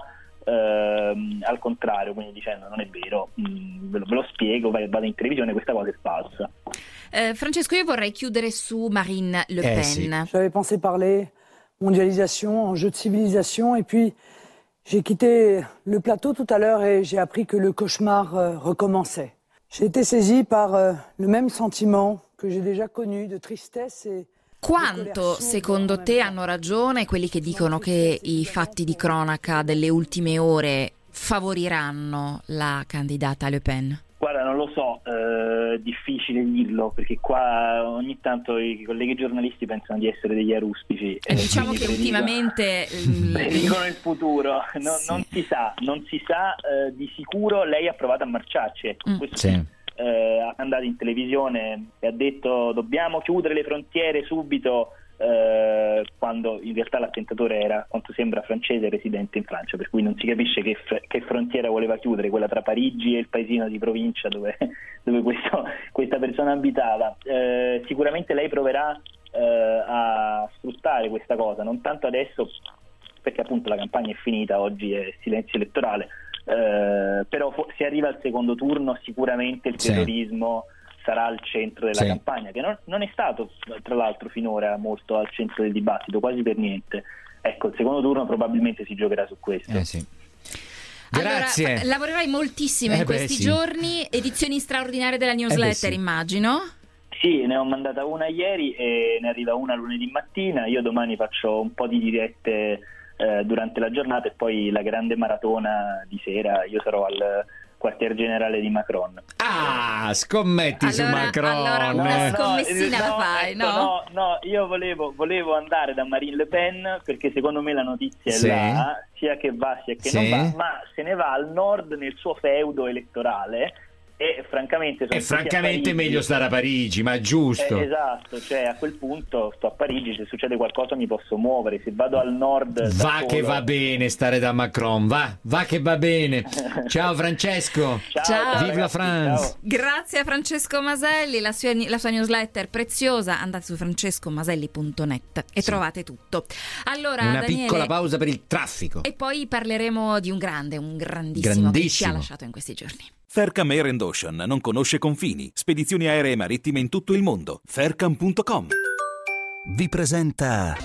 ehm, al contrario, quindi dicendo non è vero, mh, ve, lo, ve lo spiego, vado in televisione, questa cosa è falsa. Eh, Francesco, io vorrei chiudere su Marine Le Pen. Eh, sì. J'avais pensé parler mondialisation, enjeu de civilisation, et puis j'ai quitté le plateau tout à l'heure et j'ai appris que le cauchemar euh, recommençait. J'ai été saisi par euh, le même sentiment que j'ai déjà connu de tristesse et Quanto, secondo te, hanno ragione quelli che dicono che i fatti di cronaca delle ultime ore favoriranno la candidata Le Pen? Guarda, non lo so, è eh, difficile dirlo, perché qua ogni tanto i colleghi giornalisti pensano di essere degli aruspici. Eh, diciamo che predico, ultimamente predicono il futuro, no, sì. non si sa, non si sa, eh, di sicuro lei ha provato a marciarci, ecco, mm. questo sì. sì. Eh, è andato in televisione e ha detto dobbiamo chiudere le frontiere subito, eh, quando in realtà l'attentatore era, quanto sembra, francese residente in Francia, per cui non si capisce che, che frontiera voleva chiudere, quella tra Parigi e il paesino di provincia dove, dove questo, questa persona abitava. Eh, sicuramente lei proverà eh, a sfruttare questa cosa, non tanto adesso perché appunto la campagna è finita, oggi è silenzio elettorale. Uh, però fo- se arriva al secondo turno sicuramente il terrorismo sì. sarà al centro della sì. campagna, che non, non è stato tra l'altro finora molto al centro del dibattito, quasi per niente. Ecco, il secondo turno probabilmente si giocherà su questo. Eh sì. Grazie. Allora, lavorerai moltissimo eh in questi beh, sì. giorni, edizioni straordinarie della newsletter, eh sì. immagino. Sì, ne ho mandata una ieri e ne arriva una lunedì mattina. Io domani faccio un po' di dirette Eh, durante la giornata e poi la grande maratona di sera. Io sarò al quartier generale di Macron. Ah, scommetti allora, su Macron. Allora una scommessina no, la fai, ecco, no? No, no, io volevo, volevo andare da Marine Le Pen perché secondo me la notizia è sì. là, sia che va sia che sì. non va, ma se ne va al nord nel suo feudo elettorale. E francamente, e francamente è meglio stare a Parigi, ma giusto. Eh, esatto, cioè a quel punto sto a Parigi, se succede qualcosa mi posso muovere, se vado al nord va solo... che va bene stare da Macron, va, va che va bene. Ciao Francesco. Ciao, ciao. Vive la France. Ciao. Grazie a Francesco Maselli, la sua, la sua newsletter preziosa, andate su francesco maselli punto net e sì. trovate tutto. Allora, una Daniele, piccola pausa per il traffico e poi parleremo di un grande, un grandissimo, grandissimo. che ci ha lasciato in questi giorni. Faircam Air and Ocean non conosce confini. Spedizioni aeree e marittime in tutto il mondo. Faircam punto com vi presenta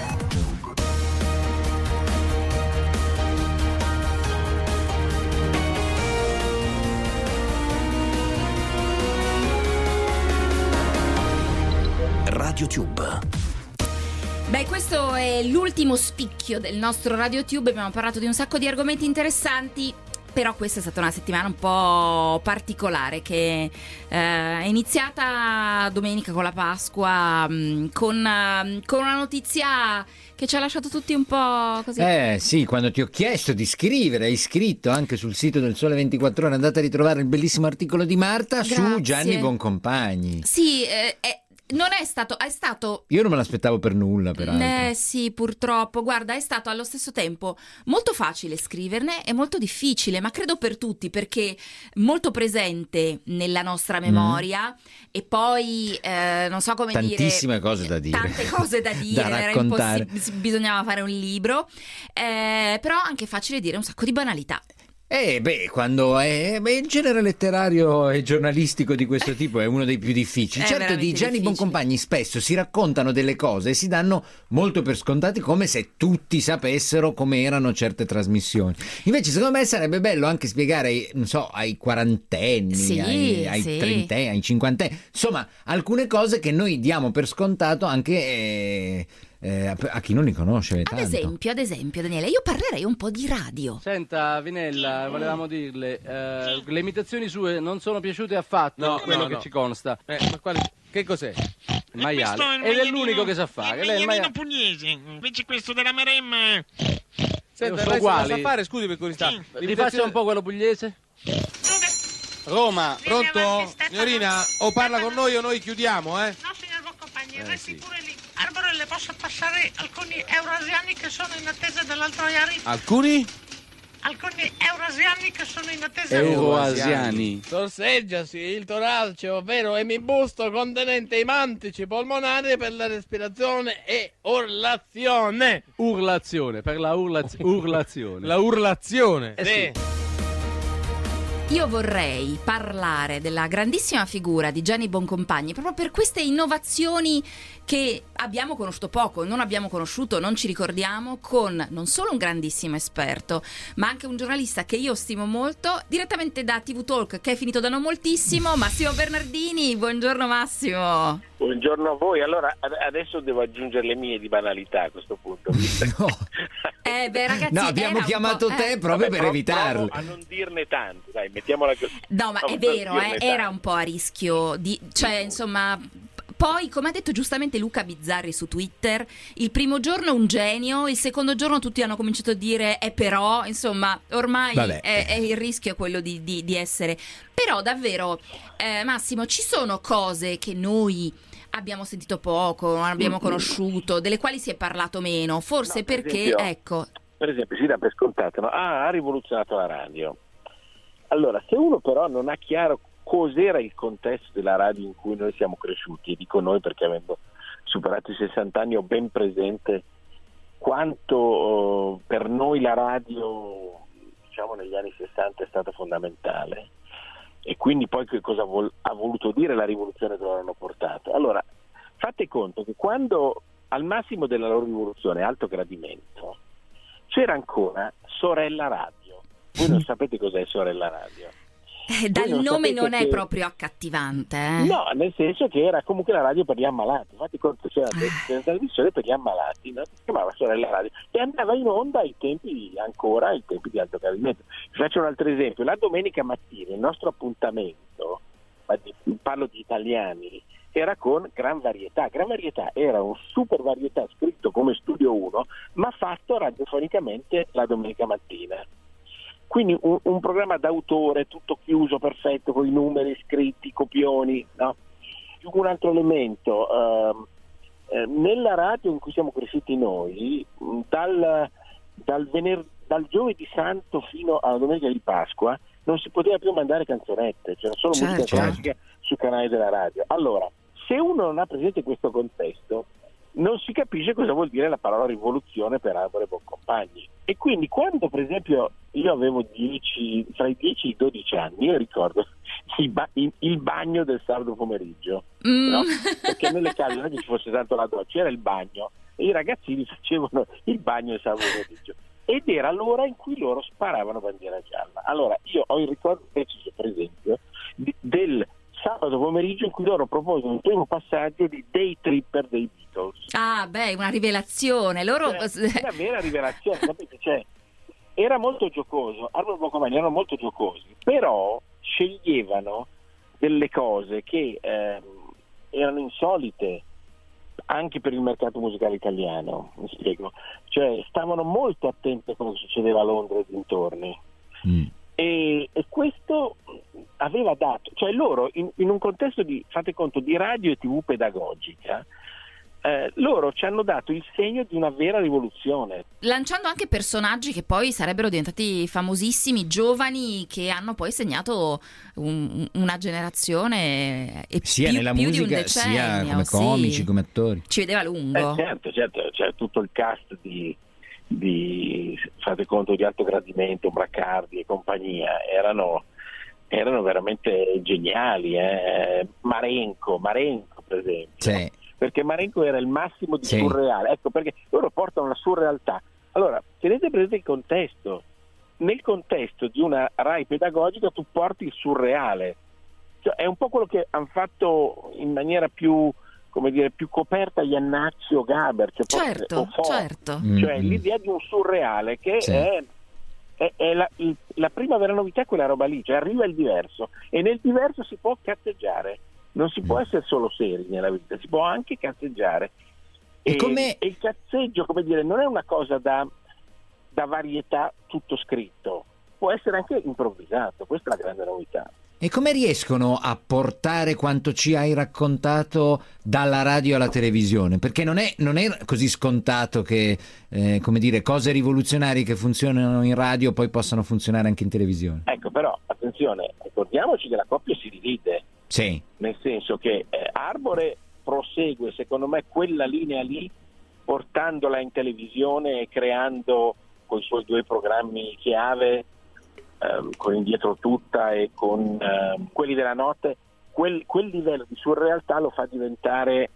RadioTube. Beh, questo è l'ultimo spicchio del nostro RadioTube. Abbiamo parlato di un sacco di argomenti interessanti. Però questa è stata una settimana un po' particolare che eh, è iniziata domenica con la Pasqua mh, con, uh, con una notizia che ci ha lasciato tutti un po' così. Eh sì, quando ti ho chiesto di scrivere, hai scritto anche sul sito del Sole ventiquattro Ore, andate a ritrovare il bellissimo articolo di Marta. Grazie. Su Gianni Boncompagni. Sì, eh, è Non è stato, è stato... Io non me l'aspettavo per nulla, peraltro. Eh sì, purtroppo. Guarda, è stato allo stesso tempo molto facile scriverne e molto difficile, ma credo per tutti, perché molto presente nella nostra memoria mm. e poi, eh, non so come Tantissime dire... Tantissime cose da dire. Tante cose da dire, da era raccontare. impossib- bisognava fare un libro, eh, però anche facile dire un sacco di banalità. Eh beh, quando è beh, il genere letterario e giornalistico di questo tipo è uno dei più difficili. È Certo, di Gianni difficile. Boncompagni spesso si raccontano delle cose e si danno molto per scontati, come se tutti sapessero come erano certe trasmissioni. Invece secondo me sarebbe bello anche spiegare ai, non so, ai quarantenni, Sì, ai, ai sì. trentenni, ai cinquantenni, insomma alcune cose che noi diamo per scontato anche eh, eh, a, a chi non li conosce Ad tanto. esempio, ad esempio, Daniele, io parlerei un po' di radio. Senta, Vinella, volevamo dirle, eh, le imitazioni sue non sono piaciute affatto, No, quello no, che no. ci consta. Eh, ma quale... Che cos'è? Il questo maiale. è il Ed è maialino- l'unico che sa fare. Il Lei è il maialino maia- pugliese. Invece questo della Maremma... Io Senta, so lei se la uguali. sa fare, scusi per curiosità. Sì. Li faccia un po' quello pugliese? Roma, pronto? Signorina, o parla con noi o noi chiudiamo, eh? No, signor Boncompagni, Eh, resti sì. pure lì. Arbore, le posso passare alcuni eurasiani che sono in attesa dell'altro ieri? Alcuni? Alcuni eurasiani che sono in attesa Euroasiani. Sorseggiasi il torace, ovvero emibusto contenente i mantici polmonari per la respirazione e urlazione. Urlazione, per la urlaz- urlazione. La urlazione. Eh sì. Io vorrei parlare della grandissima figura di Gianni Boncompagni proprio per queste innovazioni che abbiamo conosciuto poco, non abbiamo conosciuto, non ci ricordiamo, con non solo un grandissimo esperto, ma anche un giornalista che io stimo molto, direttamente da T V Talk, che è finito da non moltissimo, Massimo Bernardini. Buongiorno Massimo. Buongiorno a voi. Allora, ad- adesso devo aggiungere le mie di banalità a questo punto. No, Eh beh ragazzi, no, abbiamo era un chiamato po', te eh. proprio Vabbè, per pro- evitarlo. provo a non dirne tanti, dai, mettiamola così. No, ma è Provo a non vero, eh, dirne era tanti. un po' a rischio di, cioè, insomma, poi, come ha detto giustamente Luca Bizzarri su Twitter, il primo giorno un genio, il secondo giorno tutti hanno cominciato a dire eh però, insomma, ormai Vabbè. è, è il rischio è quello di, di- di essere. Però davvero, eh, Massimo, ci sono cose che noi abbiamo sentito poco, non abbiamo conosciuto, delle quali si è parlato meno, forse No, per perché, esempio- ecco, Per esempio, si dà per scontato, no? Ah, ha rivoluzionato la radio. Allora, se uno però non ha chiaro cos'era il contesto della radio in cui noi siamo cresciuti, e dico noi perché avendo superato i sessanta anni ho ben presente quanto oh, per noi la radio, diciamo, negli anni sessanta è stata fondamentale, e quindi poi che cosa vol- ha voluto dire la rivoluzione che loro hanno portato. Allora, fate conto che quando al massimo della loro rivoluzione, alto gradimento, c'era ancora Sorella Radio. Voi non sapete cos'è Sorella Radio? eh, dal non nome sapete non è che- proprio accattivante. Eh? No, nel senso che era comunque la radio per gli ammalati. Fate conto, c'era una trasmissione per gli ammalati, no? Si chiamava Sorella Radio e andava in onda ai tempi, ancora ai tempi di alto gradimento. Vi faccio un altro esempio: la domenica mattina il nostro appuntamento, ma di- parlo di italiani, era con Gran Varietà. Gran Varietà era un super varietà scritto come Studio uno, ma fatto radiofonicamente la domenica mattina. Quindi un, un programma d'autore, tutto chiuso, perfetto, con i numeri scritti, copioni, no? Più un altro elemento, ehm, eh, nella radio in cui siamo cresciuti noi, mh, dal, dal, vener- dal giovedì santo fino alla domenica di Pasqua, non si poteva più mandare canzonette, c'era solo Certo. musica classica sul canale della radio. Allora, se uno non ha presente questo contesto, non si capisce cosa vuol dire la parola rivoluzione per Arbore Boncompagni. E quindi quando, per esempio, io avevo dieci, tra i dieci e i dodici anni, io ricordo il, ba- il- il bagno del sabato pomeriggio, Mm. no? Perché nelle case non è che ci fosse tanto la doccia, era il bagno, e i ragazzini facevano il bagno del sabato pomeriggio. Ed era l'ora in cui loro sparavano bandiera gialla. Allora, io ho il ricordo preciso, per esempio, di- del sabato pomeriggio in cui loro proposero il primo passaggio di Day Tripper dei Beatles. Ah, beh, una rivelazione. Loro Cioè, una vera rivelazione, capite? Cioè, era molto giocoso, Arbore Boncompagni erano molto giocosi, però sceglievano delle cose che ehm, erano insolite anche per il mercato musicale italiano, mi spiego. Cioè, stavano molto attenti a cosa succedeva a Londra e dintorni. Mm. E, e questo aveva dato, cioè loro in, in un contesto di, fate conto, di radio e tv pedagogica, eh, loro ci hanno dato il segno di una vera rivoluzione. lanciando anche personaggi che poi sarebbero diventati famosissimi, giovani, che hanno poi segnato un- una generazione e Sia più, nella più di un musica decennio, sia come sì. comici, come attori. Ci vedeva lungo. Eh, certo, certo, c'è tutto il cast di, di fate conto di Alto Gradimento, Bracardi e compagnia, erano, erano veramente geniali. Eh? Marenco, Marenco per esempio, sì. Perché Marenco era il massimo di sì. surreale, ecco perché loro portano la surrealtà. Allora, tenete presente il contesto. Nel contesto di una Rai pedagogica tu porti il surreale, cioè, è un po' quello che hanno fatto in maniera più, come dire, più coperta Iannacci o Gaber, cioè, certo, o Fo, certo. cioè Mm-hmm. l'idea di un surreale che Sì. è, è, è la, il, la prima vera novità è quella roba lì, cioè arriva il diverso e nel diverso si può cazzeggiare, non si può essere solo seri nella vita, si può anche cazzeggiare. E, E, come... e il cazzeggio, come dire, non è una cosa da, da varietà tutto scritto, può essere anche improvvisato, questa è la grande novità. E come riescono a portare quanto ci hai raccontato dalla radio alla televisione? Perché non è, non è così scontato che, eh, come dire, cose rivoluzionarie che funzionano in radio poi possano funzionare anche in televisione. Ecco, però, attenzione, ricordiamoci che la coppia si divide. Sì. Nel senso che eh, Arbore prosegue, secondo me, quella linea lì, portandola in televisione e creando con i suoi due programmi chiave, ehm, con Indietro Tutta e con ehm, quelli della notte, quel, quel livello di surrealtà lo fa diventare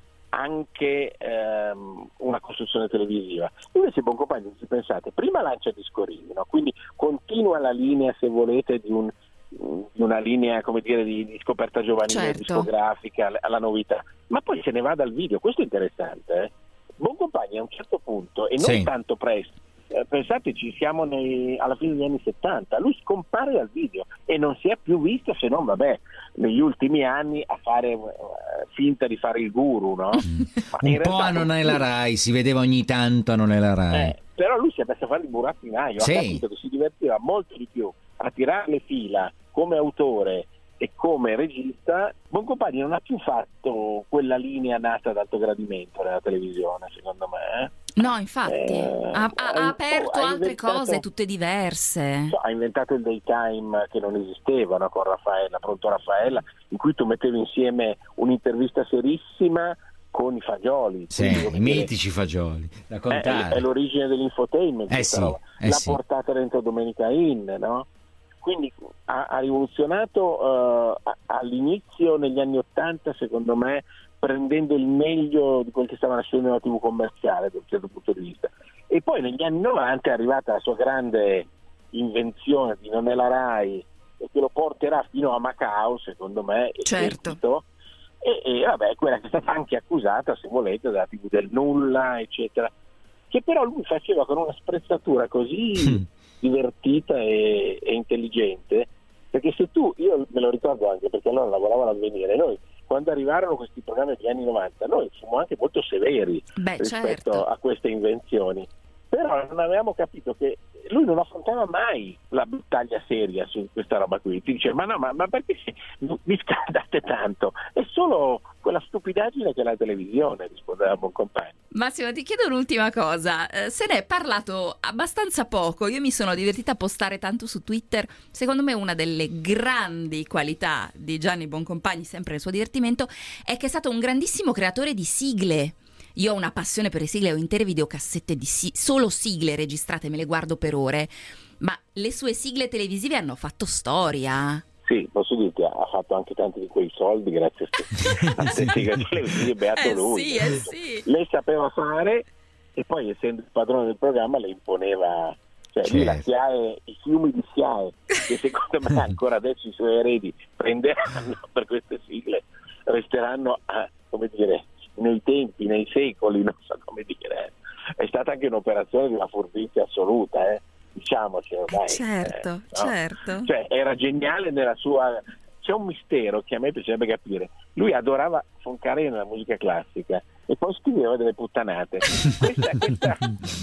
anche ehm, una costruzione televisiva. Invece Boncompagni, se pensate, prima lancia Discorini, no? Quindi continua la linea, se volete, di un di una linea, come dire, di, di scoperta giovanile, certo. discografica, alla novità, ma poi se ne va dal video. Questo è interessante, eh? Boncompagni a un certo punto, e non sì. tanto presto, eh, pensateci, siamo nei, alla fine degli anni settanta, lui scompare dal video e non si è più visto, se non, vabbè, negli ultimi anni a fare uh, finta di fare il guru, no? Ma un in po' a Non è la Rai, si vedeva ogni tanto a Non è la Rai. Eh, però lui si è messo a fare il burattinaio, sì. ha capito che si divertiva molto di più a tirare le fila come autore e come regista. Boncompagni non ha più fatto quella linea nata ad Alto Gradimento nella televisione, secondo me. Eh? No, infatti, Eh, ha, ha- ha aperto ha altre inventato- cose, tutte diverse. So, ha inventato il daytime che non esisteva, no? Con Raffaella, Pronto Raffaella, in cui tu mettevi insieme un'intervista serissima con i fagioli. Sì, Quindi, i come dire, mitici fagioli da è, contare. è l'origine dell'infotainment, Eh questa sì, roba. eh l'ha sì. portata dentro Domenica In, no? Quindi ha, ha rivoluzionato eh, a- all'inizio negli anni Ottanta, secondo me, prendendo il meglio di quel che stava nascendo nella tivù commerciale da un certo punto di vista, e poi negli anni novanta è arrivata la sua grande invenzione di Non è la Rai, e che lo porterà fino a Macao, secondo me, e Certo. seguito. E, e vabbè, quella che è stata anche accusata, se volete, dalla tivù del nulla, eccetera, che però lui faceva con una sprezzatura così divertita e, e intelligente, perché se tu, io me lo ricordo anche perché allora lavoravo all'Avvenire, noi quando arrivarono questi programmi degli anni novanta noi fummo anche molto severi Beh, rispetto certo. a queste invenzioni, però non avevamo capito che lui non affrontava mai la battaglia seria su questa roba qui. Ti dice ma no, ma, ma perché si, vi scaldate tanto? È solo quella stupidaggine che è la televisione, rispondeva Boncompagni. Massimo, ti chiedo un'ultima cosa. Eh, se ne è parlato abbastanza poco. Io mi sono divertita a postare tanto su Twitter. Secondo me una delle grandi qualità di Gianni Boncompagni, sempre nel suo divertimento, è che è stato un grandissimo creatore di sigle. Io ho una passione per le sigle, ho intere videocassette di si- solo sigle registrate, me le guardo per ore, ma le sue sigle televisive hanno fatto storia. Sì, posso dirti, ha fatto anche tanti di quei soldi grazie a queste sigle televisive, beato Eh lui. sì, eh sì. Lei sapeva fare e poi, essendo il padrone del programma, le imponeva, cioè lui la Certo. SIAE, i fiumi di SIAE, che secondo me ancora adesso i suoi eredi prenderanno per queste sigle, resteranno a, come dire, nei tempi, nei secoli, non so come dire. È stata anche un'operazione di una furbizia assoluta, eh? Diciamocelo, dai. Certo, eh, no? certo. Cioè, era geniale nella sua... C'è un mistero che a me piacerebbe capire. Lui adorava foncare nella musica classica e poi scriveva delle puttanate. Questa, questa,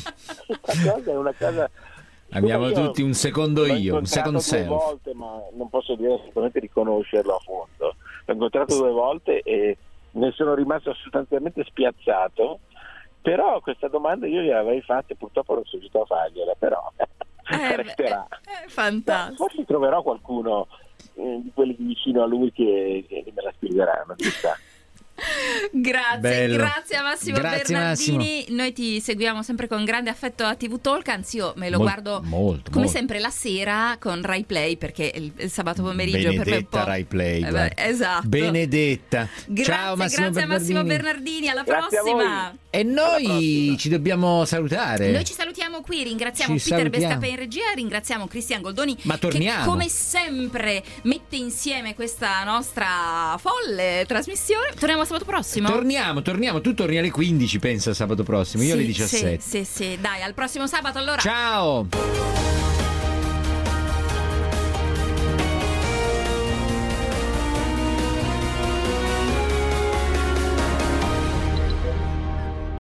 questa cosa è una cosa... Abbiamo Io tutti un secondo l'ho io, un second incontrato due self. volte, ma non posso dire assolutamente di conoscerlo a fondo. L'ho incontrato due volte e ne sono rimasto sostanzialmente spiazzato, però questa domanda io gliel'avrei fatta e purtroppo non sono riuscito a fargliela, però Eh, resterà. È fantastico. Forse troverò qualcuno eh, di quelli vicino a lui che, che me la spiegheranno, chissà. Grazie, Bello. grazie a Massimo Grazie, Bernardini. Massimo. Noi ti seguiamo sempre con grande affetto a T V Talk, anzi io me lo Mol- guardo molto, come molto. sempre la sera con Rai Play, perché il, il sabato pomeriggio per me è un Benedetta po'... Rai Play, Eh, guarda. beh, esatto. Benedetta. Grazie, Ciao Massimo grazie a Massimo Bernardini. Bernardini, alla Grazie a prossima. E noi ci dobbiamo salutare. Noi ci salutiamo qui, ringraziamo Ci Peter salutiamo. Bescapè in regia, ringraziamo Cristian Goldoni Ma torniamo. che come sempre mette insieme questa nostra folle trasmissione. Torniamo sabato prossimo? Torniamo, torniamo, tu torni alle quindici, pensa, sabato prossimo, io Sì, alle diciassette. Sì, sì, sì, dai, al prossimo sabato allora. Ciao.